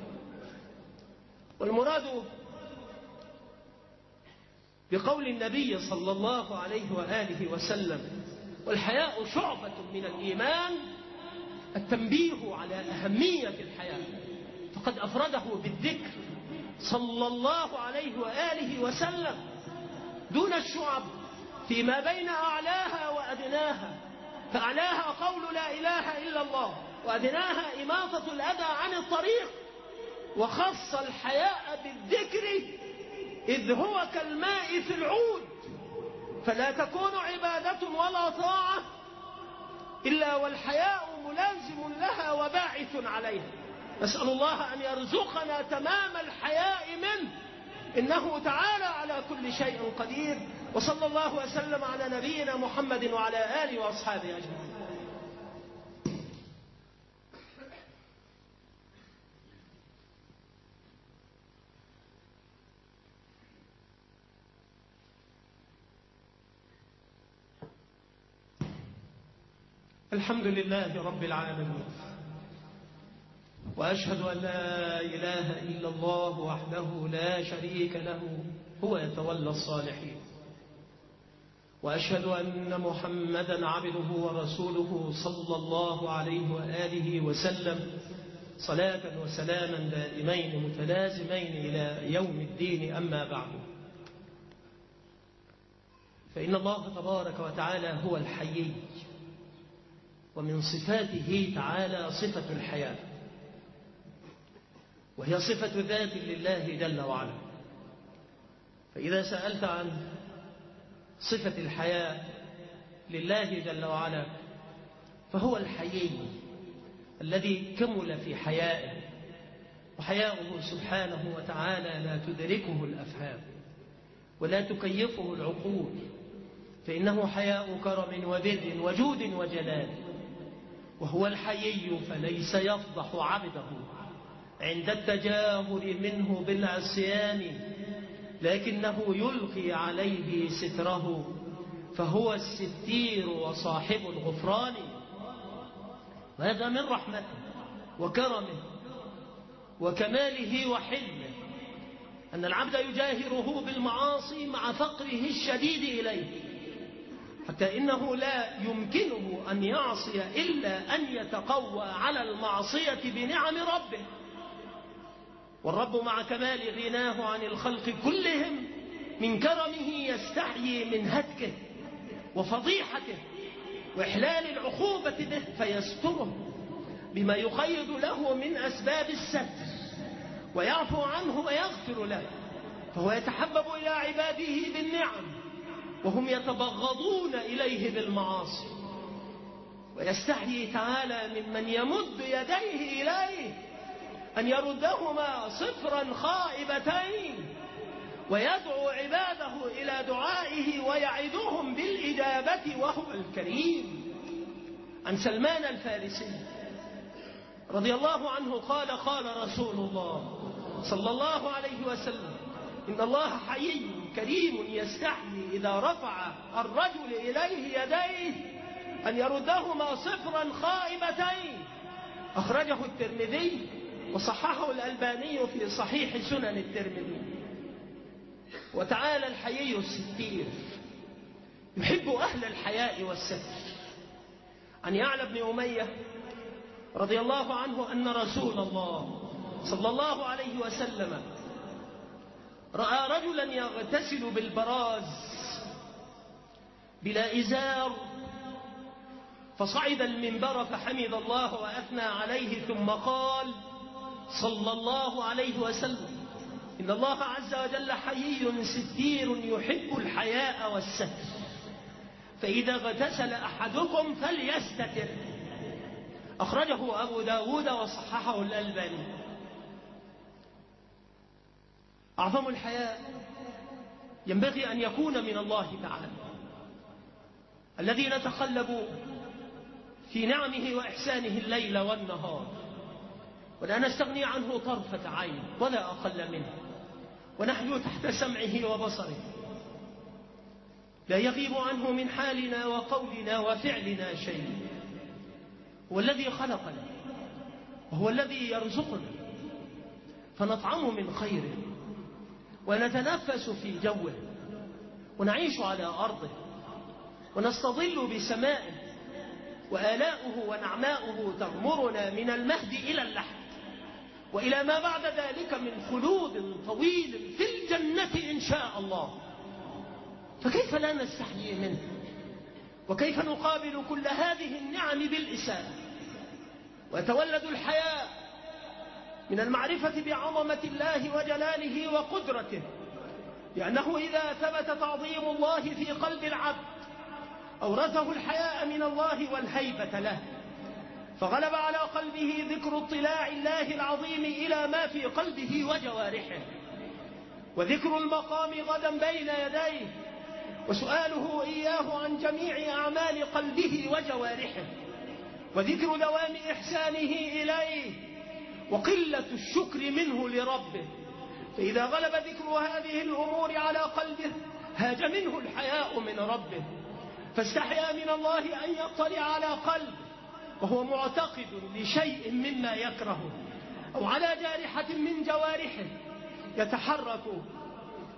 والمراد بقول النبي صلى الله عليه وآله وسلم: والحياء شعبة من الإيمان، التنبيه على أهمية الحياء، فقد أفرده بالذكر صلى الله عليه وآله وسلم دون الشعب فيما بين أعلاها وأدناها. فأعلاها قول لا إله إلا الله، وأدناها إماطة الأذى عن الطريق. وخص الحياء بالذكر إذ هو كالماء في العود، فلا تكون عبادة ولا طاعة إلا والحياء ملازم لها وباعث عليها. نسأل الله أن يرزقنا تمام الحياء منه، إنه تعالى على كل شيء قدير. وصلى الله وسلم على نبينا محمد وعلى آله وأصحابه أجمعين. الحمد لله رب العالمين، وأشهد أن لا إله إلا الله وحده لا شريك له هو يتولى الصالحين. وأشهد أن محمدا عبده ورسوله صلى الله عليه وآله وسلم صلاة وسلاما دائمين متلازمين إلى يوم الدين. أما بعد، فإن الله تبارك وتعالى هو الحيي، ومن صفاته تعالى صفة الحياة، وهي صفة ذات لله جل وعلا. فإذا سألت عن صفة الحياة لله جل وعلا فهو الحيي الذي كمل في حيائه، وحياؤه سبحانه وتعالى لا تدركه الأفهام ولا تكيفه العقول، فإنه حياء كرم وبر وجود وجلال. وهو الحيي فليس يفضح عبده عند التجاهل منه بالعصيان، لكنه يلقي عليه ستره، فهو الستير وصاحب الغفران. وهذا من رحمته وكرمه وكماله وحلمه أن العبد يجاهره بالمعاصي مع فقره الشديد إليه، حتى إنه لا يمكنه أن يعصي إلا أن يتقوى على المعصية بنعم ربه. والرب مع كمال غناه عن الخلق كلهم من كرمه يستحيي من هتكه وفضيحته وإحلال العقوبة به، فيستره بما يقيد له من أسباب الستر، ويعفو عنه ويغفر له. فهو يتحبب إلى عباده بالنعم وهم يتبغضون إليه بالمعاصي، ويستحيي تعالى ممن يمد يديه إليه أن يردهما صفرا خائبتين، ويدعو عباده إلى دعائه ويعدهم بالإجابة وهو الكريم. عن سلمان الفارسي رضي الله عنه قال: قال رسول الله صلى الله عليه وسلم: إن الله حيي كريم يستحيي إذا رفع الرجل إليه يديه أن يردهما صفرا خائبتين. أخرجه الترمذي وصححه الألباني في صحيح سنن الترمذي. وتعالى الحيي الستير يحب أهل الحياء والستر. عن يعلى بن أمية رضي الله عنه أن رسول الله صلى الله عليه وسلم رأى رجلا يغتسل بالبراز بلا إزار، فصعد المنبر فحمد الله وأثنى عليه، ثم قال صلى الله عليه وسلم: إن الله عز وجل حيي ستير يحب الحياء والستر، فإذا اغتسل أحدكم فليستتر. أخرجه أبو داود وصححه الألباني. أعظم الحياء ينبغي أن يكون من الله تعالى الذي نتقلب في نعمه وإحسانه الليل والنهار، ولا نستغني عنه طرفة عين ولا أقل منه، ونحن تحت سمعه وبصره، لا يغيب عنه من حالنا وقولنا وفعلنا شيء. هو الذي خلقنا وهو الذي يرزقنا، فنطعم من خيره ونتنفس في جوه ونعيش على أرضه ونستظل بسمائه، وآلاؤه ونعماؤه تغمرنا من المهد إلى اللحد وإلى ما بعد ذلك من خلود طويل في الجنة إن شاء الله. فكيف لا نستحيي منه؟ وكيف نقابل كل هذه النعم بالإساءة؟ ويتولد الحياء من المعرفة بعظمة الله وجلاله وقدرته، لأنه إذا ثبت تعظيم الله في قلب العبد أورثه الحياء من الله والهيبة له، فغلب على قلبه ذكر اطلاع الله العظيم إلى ما في قلبه وجوارحه، وذكر المقام غدا بين يديه، وسؤاله إياه عن جميع أعمال قلبه وجوارحه، وذكر دوام إحسانه إليه، وقلة الشكر منه لربه. فإذا غلب ذكر هذه الأمور على قلبه هاج منه الحياء من ربه، فاستحيا من الله أن يطلع على قلبه وهو معتقد لشيء مما يكره، أو على جارحة من جوارحه يتحرك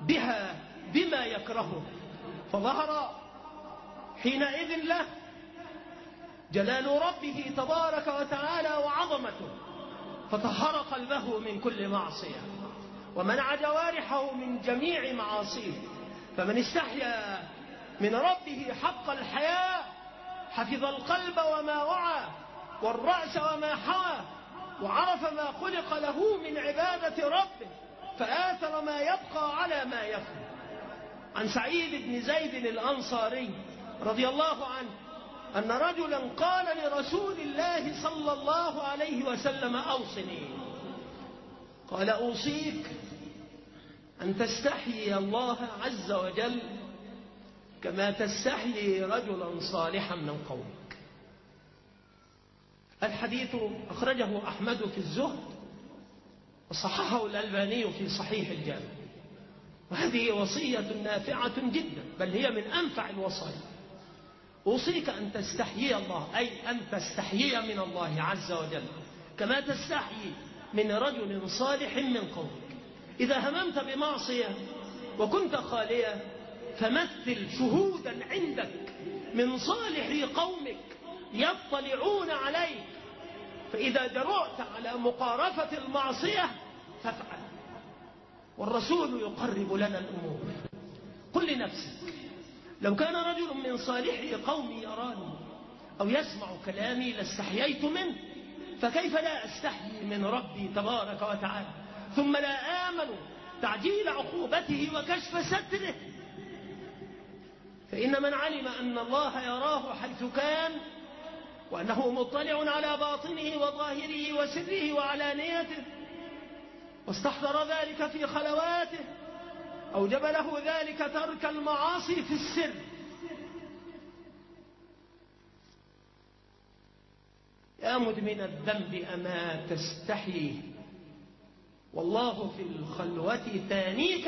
بها بما يكرهه، فظهر حينئذ له جلال ربه تبارك وتعالى وعظمته، فطهر قلبه من كل معصية ومنع جوارحه من جميع معاصيه. فمن استحيا من ربه حق الحياء حفظ القلب وما وعى والرأس وما حوى، وعرف ما خلق له من عبادة ربه، فآثر ما يبقى على ما يفنى. عن سعيد بن زيد الأنصاري رضي الله عنه أن رجلا قال لرسول الله صلى الله عليه وسلم: أوصني. قال: أوصيك أن تستحيي الله عز وجل كما تستحيي رجلا صالحا من قومك. الحديث أخرجه أحمد في الزهد وصححه الألباني في صحيح الجامع، وهذه وصية نافعة جدا، بل هي من أنفع الوصايا. أوصيك أن تستحيي الله، أي أن تستحيي من الله عز وجل كما تستحيي من رجل صالح من قومك. إذا هممت بمعصية وكنت خاليا فمثل شهودا عندك من صالح قومك يطلعون عليك، فإذا جرؤت على مقارفة المعصية فافعل. والرسول يقرب لنا الأمور. قل لنفسك: لو كان رجل من صالح قومي يراني أو يسمع كلامي لاستحييت منه، فكيف لا أستحيي من ربي تبارك وتعالى؟ ثم لا آمن تعجيل عقوبته وكشف ستره. فإن من علم أن الله يراه حيث كان، وأنه مطلع على باطنه وظاهره وسره وعلانيته، واستحضر ذلك في خلواته، أوجب له ذلك ترك المعاصي في السر. يا مدمن الذنب أما تستحي والله في الخلوة ثانيك.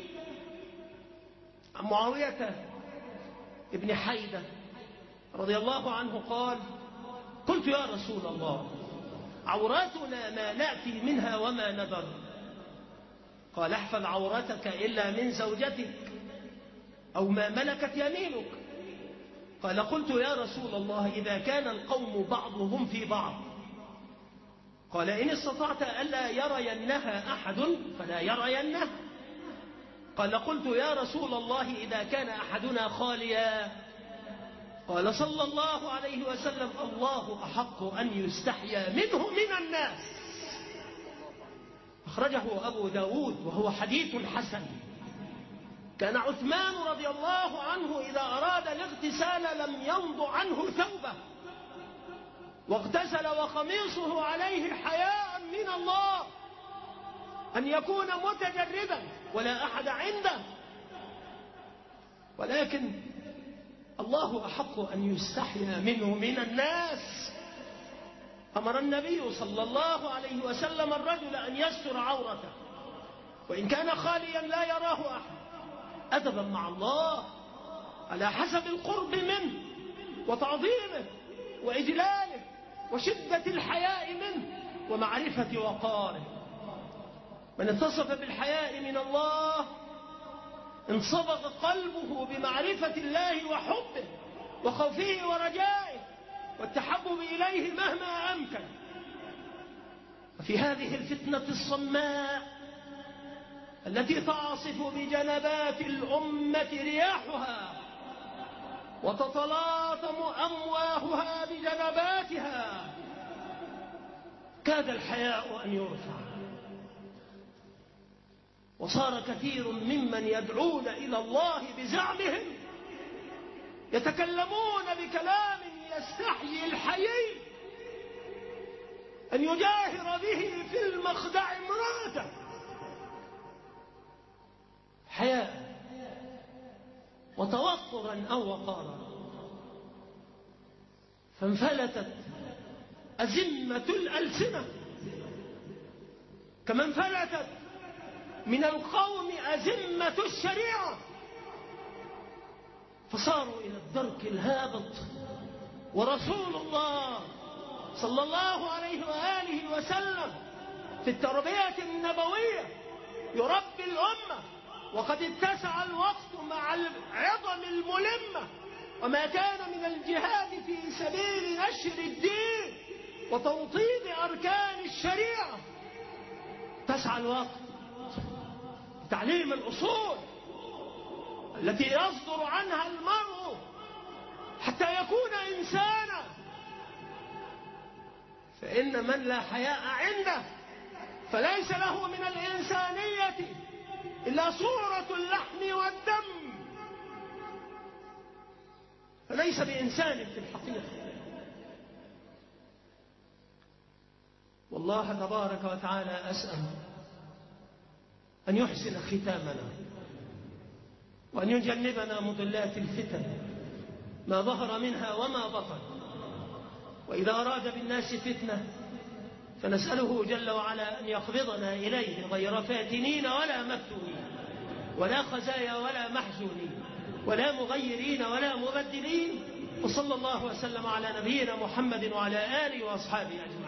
عن معاوية ابن حيدة رضي الله عنه قال: قلت: يا رسول الله، عوراتنا ما نأتي منها وما ندر. قال: احفظ عورتك إلا من زوجتك أو ما ملكت يمينك. قال: قلت: يا رسول الله، إذا كان القوم بعضهم في بعض. قال: إن استطعت ألا يرينها أحد فلا يرينها. قال: قلت: يا رسول الله، إذا كان أحدنا خاليا. قال صلى الله عليه وسلم: الله أحق أن يستحيا منه من الناس. أخرجه أبو داود وهو حديث حسن. كان عثمان رضي الله عنه إذا أراد الاغتسال لم يمض عنه ثوبه، واغتسل وقميصه عليه حياء من الله أن يكون متجردا ولا أحد عنده، ولكن الله أحق أن يستحيا منه من الناس. أمر النبي صلى الله عليه وسلم الرجل أن يستر عورته وإن كان خاليا لا يراه أحد، أدبا مع الله على حسب القرب منه وتعظيمه وإجلاله وشدة الحياء منه ومعرفة وقاره. من اتصف بالحياء من الله انصبغ قلبه بمعرفة الله وحبه وخوفه ورجائه والتحبب إليه مهما أمكن. وفي هذه الفتنة الصماء التي تعصف بجنبات الأمة رياحها وتتلاطم أمواهها بجنباتها، كاد الحياء أن يرفع، وصار كثير ممن يدعون إلى الله بزعمهم يتكلمون بكلام يستحيي الحيي أن يجاهر به في المخدع امرأته. حياء وتوقرا أو وقارا، فانفلتت أزمة الألسنة كما انفلتت من القوم أزمة الشريعة، فصاروا إلى الدرك الهابط. ورسول الله صلى الله عليه وآله وسلم في التربية النبوية يربي الأمة وقد اتسع الوقت مع العظم الملمة وما كان من الجهاد في سبيل نشر الدين وتوطيد أركان الشريعة. اتسع الوقت تعليم الأصول التي يصدر عنها المرء حتى يكون إنسانا، فإن من لا حياء عنده فليس له من الإنسانية إلا صورة اللحم والدم، فليس بإنسان في الحقيقة. والله تبارك وتعالى أسأل أن يحسن ختامنا وأن يجنبنا مضلات الفتن ما ظهر منها وما بطن، وإذا أراد بالناس فتنة فنسأله جل وعلا أن يقبضنا إليه غير فاتنين ولا مفتونين ولا خزايا ولا محزونين ولا مغيرين ولا مبدلين. وصلى الله وسلم على نبينا محمد وعلى آله وأصحابه أجمعين.